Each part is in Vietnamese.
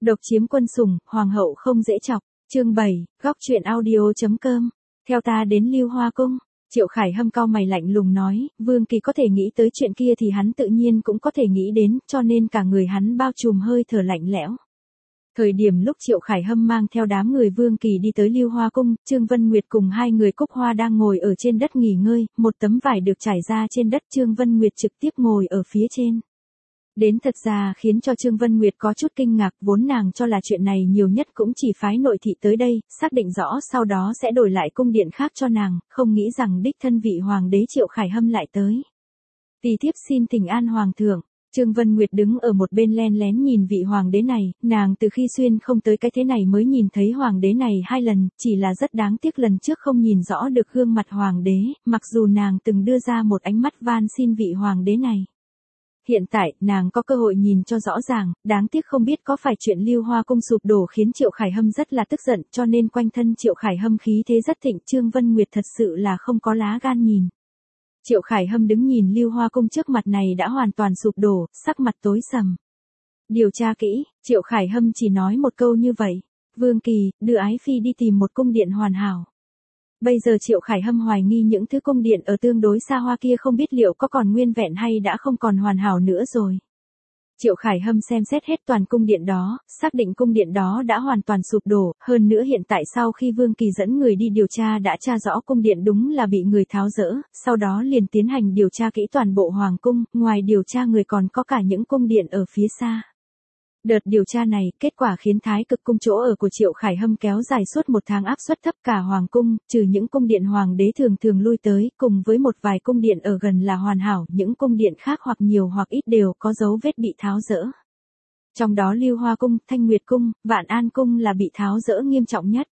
Độc chiếm quân sủng, hoàng hậu không dễ chọc. Chương 7, góc truyện audio.com. Theo ta đến Lưu Hoa Cung. Triệu Khải Hâm cau mày lạnh lùng nói, Vương Kỳ có thể nghĩ tới chuyện kia thì hắn tự nhiên cũng có thể nghĩ đến, cho nên cả người hắn bao trùm hơi thở lạnh lẽo. Thời điểm lúc Triệu Khải Hâm mang theo đám người Vương Kỳ đi tới Lưu Hoa Cung, Trương Vân Nguyệt cùng hai người Cúc Hoa đang ngồi ở trên đất nghỉ ngơi, một tấm vải được trải ra trên đất, Trương Vân Nguyệt trực tiếp ngồi ở phía trên. Đến thật ra khiến cho Trương Vân Nguyệt có chút kinh ngạc, vốn nàng cho là chuyện này nhiều nhất cũng chỉ phái nội thị tới đây, xác định rõ sau đó sẽ đổi lại cung điện khác cho nàng, không nghĩ rằng đích thân vị hoàng đế Triệu Khải Hâm lại tới. Tỳ thiếp xin thỉnh an hoàng thượng. Trương Vân Nguyệt đứng ở một bên len lén nhìn vị hoàng đế này, nàng từ khi xuyên không tới cái thế này mới nhìn thấy hoàng đế này 2 lần, chỉ là rất đáng tiếc lần trước không nhìn rõ được gương mặt hoàng đế, mặc dù nàng từng đưa ra một ánh mắt van xin vị hoàng đế này. Hiện tại, nàng có cơ hội nhìn cho rõ ràng, đáng tiếc không biết có phải chuyện Lưu Hoa Cung sụp đổ khiến Triệu Khải Hâm rất là tức giận, cho nên quanh thân Triệu Khải Hâm khí thế rất thịnh, Trương Vân Nguyệt thật sự là không có lá gan nhìn. Triệu Khải Hâm đứng nhìn Lưu Hoa Cung trước mặt này đã hoàn toàn sụp đổ, sắc mặt tối sầm. Điều tra kỹ, Triệu Khải Hâm chỉ nói một câu như vậy. Vương Kỳ, đưa ái phi đi tìm một cung điện hoàn hảo. Bây giờ Triệu Khải Hâm hoài nghi những thứ cung điện ở tương đối xa hoa kia không biết liệu có còn nguyên vẹn hay đã không còn hoàn hảo nữa rồi. Triệu Khải Hâm xem xét hết toàn cung điện đó, xác định cung điện đó đã hoàn toàn sụp đổ, hơn nữa hiện tại sau khi Vương Kỳ dẫn người đi điều tra đã tra rõ cung điện đúng là bị người tháo dỡ, sau đó liền tiến hành điều tra kỹ toàn bộ hoàng cung, ngoài điều tra người còn có cả những cung điện ở phía xa. Đợt điều tra này, kết quả khiến Thái Cực Cung chỗ ở của Triệu Khải Hâm kéo dài suốt 1 tháng áp suất thấp cả hoàng cung, trừ những cung điện hoàng đế thường thường lui tới, cùng với một vài cung điện ở gần là hoàn hảo, những cung điện khác hoặc nhiều hoặc ít đều có dấu vết bị tháo dỡ. Trong đó Lưu Hoa Cung, Thanh Nguyệt Cung, Vạn An Cung là bị tháo dỡ nghiêm trọng nhất.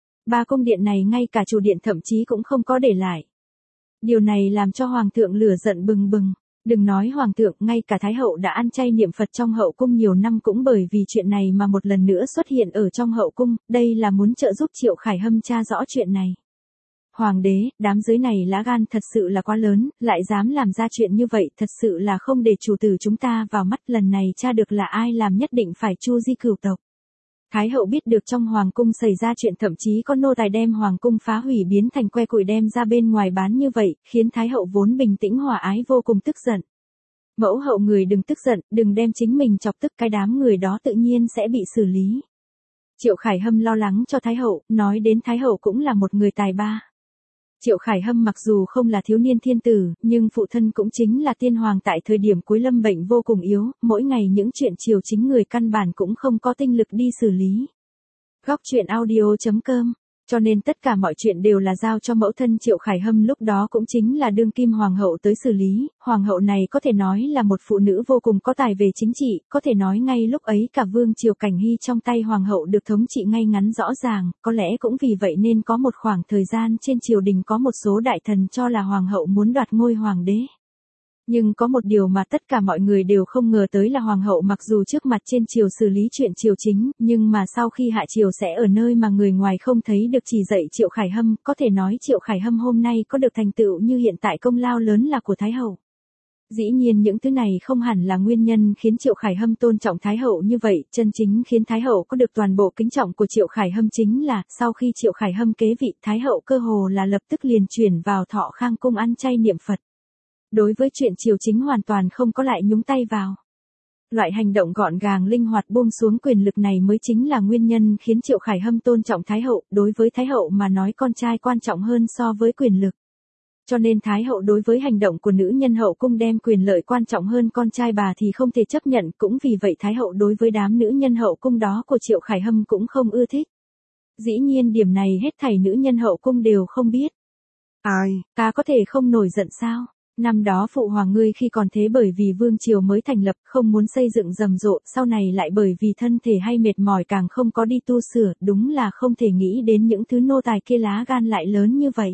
3 cung điện này ngay cả chủ điện thậm chí cũng không có để lại. Điều này làm cho hoàng thượng lửa giận bừng bừng. Đừng nói hoàng thượng, ngay cả thái hậu đã ăn chay niệm Phật trong hậu cung nhiều năm cũng bởi vì chuyện này mà một lần nữa xuất hiện ở trong hậu cung, đây là muốn trợ giúp Triệu Khải Hâm tra rõ chuyện này. Hoàng đế, đám dưới này lá gan thật sự là quá lớn, lại dám làm ra chuyện như vậy, thật sự là không để chủ tử chúng ta vào mắt, lần này tra được là ai làm nhất định phải chu di cửu tộc. Thái hậu biết được trong hoàng cung xảy ra chuyện, thậm chí có nô tài đem hoàng cung phá hủy biến thành que củi đem ra bên ngoài bán như vậy, khiến thái hậu vốn bình tĩnh hòa ái vô cùng tức giận. Mẫu hậu người đừng tức giận, đừng đem chính mình chọc tức, cái đám người đó tự nhiên sẽ bị xử lý. Triệu Khải Hâm lo lắng cho thái hậu, nói đến thái hậu cũng là một người tài ba. Triệu Khải Hâm mặc dù không là thiếu niên thiên tử, nhưng phụ thân cũng chính là tiên hoàng tại thời điểm cuối lâm bệnh vô cùng yếu, mỗi ngày những chuyện triều chính người căn bản cũng không có tinh lực đi xử lý. Góc truyện audio.com. Cho nên tất cả mọi chuyện đều là giao cho mẫu thân Triệu Khải Hâm lúc đó cũng chính là đương kim hoàng hậu tới xử lý, hoàng hậu này có thể nói là một phụ nữ vô cùng có tài về chính trị, có thể nói ngay lúc ấy cả vương triều Cảnh Hy trong tay hoàng hậu được thống trị ngay ngắn rõ ràng, có lẽ cũng vì vậy nên có một khoảng thời gian trên triều đình có một số đại thần cho là hoàng hậu muốn đoạt ngôi hoàng đế. Nhưng có một điều mà tất cả mọi người đều không ngờ tới là hoàng hậu mặc dù trước mặt trên triều xử lý chuyện triều chính, nhưng mà sau khi hạ triều sẽ ở nơi mà người ngoài không thấy được chỉ dạy Triệu Khải Hâm, có thể nói Triệu Khải Hâm hôm nay có được thành tựu như hiện tại công lao lớn là của Thái hậu. Dĩ nhiên những thứ này không hẳn là nguyên nhân khiến Triệu Khải Hâm tôn trọng Thái hậu như vậy, chân chính khiến Thái hậu có được toàn bộ kính trọng của Triệu Khải Hâm chính là, sau khi Triệu Khải Hâm kế vị, Thái hậu cơ hồ là lập tức liền chuyển vào Thọ Khang cung ăn chay niệm Phật. Đối với chuyện triều chính hoàn toàn không có lại nhúng tay vào. Loại hành động gọn gàng linh hoạt buông xuống quyền lực này mới chính là nguyên nhân khiến Triệu Khải Hâm tôn trọng Thái hậu, đối với Thái hậu mà nói con trai quan trọng hơn so với quyền lực. Cho nên Thái hậu đối với hành động của nữ nhân hậu cung đem quyền lợi quan trọng hơn con trai bà thì không thể chấp nhận, cũng vì vậy Thái hậu đối với đám nữ nhân hậu cung đó của Triệu Khải Hâm cũng không ưa thích. Dĩ nhiên điểm này hết thảy nữ nhân hậu cung đều không biết. Ai, ta có thể không nổi giận sao? Năm đó phụ hoàng ngươi khi còn thế bởi vì vương triều mới thành lập không muốn xây dựng rầm rộ, sau này lại bởi vì thân thể hay mệt mỏi càng không có đi tu sửa, đúng là không thể nghĩ đến những thứ nô tài kia lá gan lại lớn như vậy.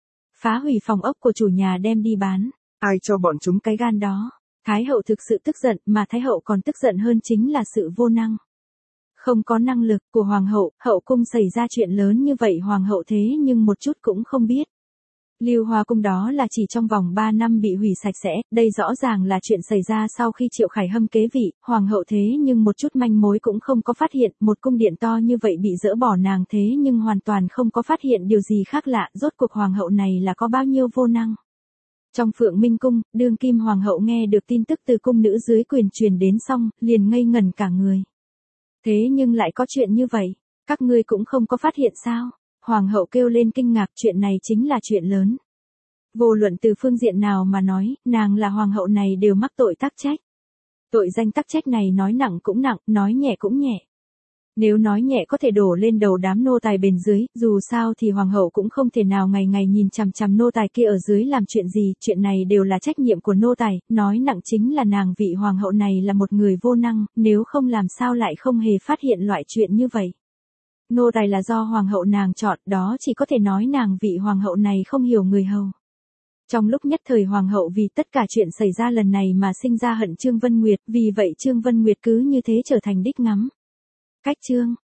Phá hủy phòng ốc của chủ nhà đem đi bán, ai cho bọn chúng cái gan đó? Thái hậu thực sự tức giận, mà Thái hậu còn tức giận hơn chính là sự vô năng. Không có năng lực của hoàng hậu, hậu cung xảy ra chuyện lớn như vậy hoàng hậu thế nhưng một chút cũng không biết. Lưu Hoa Cung đó là chỉ trong vòng 3 năm bị hủy sạch sẽ, đây rõ ràng là chuyện xảy ra sau khi Triệu Khải Hâm kế vị, hoàng hậu thế nhưng một chút manh mối cũng không có phát hiện, một cung điện to như vậy bị dỡ bỏ nàng thế nhưng hoàn toàn không có phát hiện điều gì khác lạ, rốt cuộc hoàng hậu này là có bao nhiêu vô năng. Trong Phượng Minh Cung, đương kim hoàng hậu nghe được tin tức từ cung nữ dưới quyền truyền đến xong, liền ngây ngẩn cả người. Thế nhưng lại có chuyện như vậy, các ngươi cũng không có phát hiện sao? Hoàng hậu kêu lên kinh ngạc, chuyện này chính là chuyện lớn. Vô luận từ phương diện nào mà nói, nàng là hoàng hậu này đều mắc tội tắc trách. Tội danh tắc trách này nói nặng cũng nặng, nói nhẹ cũng nhẹ. Nếu nói nhẹ có thể đổ lên đầu đám nô tài bên dưới, dù sao thì hoàng hậu cũng không thể nào ngày ngày nhìn chằm chằm nô tài kia ở dưới làm chuyện gì, chuyện này đều là trách nhiệm của nô tài, nói nặng chính là nàng vị hoàng hậu này là một người vô năng, nếu không làm sao lại không hề phát hiện loại chuyện như vậy. Nô tài là do hoàng hậu nàng chọn, đó chỉ có thể nói nàng vị hoàng hậu này không hiểu người hầu. Trong lúc nhất thời hoàng hậu vì tất cả chuyện xảy ra lần này mà sinh ra hận Trương Vân Nguyệt, vì vậy Trương Vân Nguyệt cứ như thế trở thành đích ngắm. Cách chương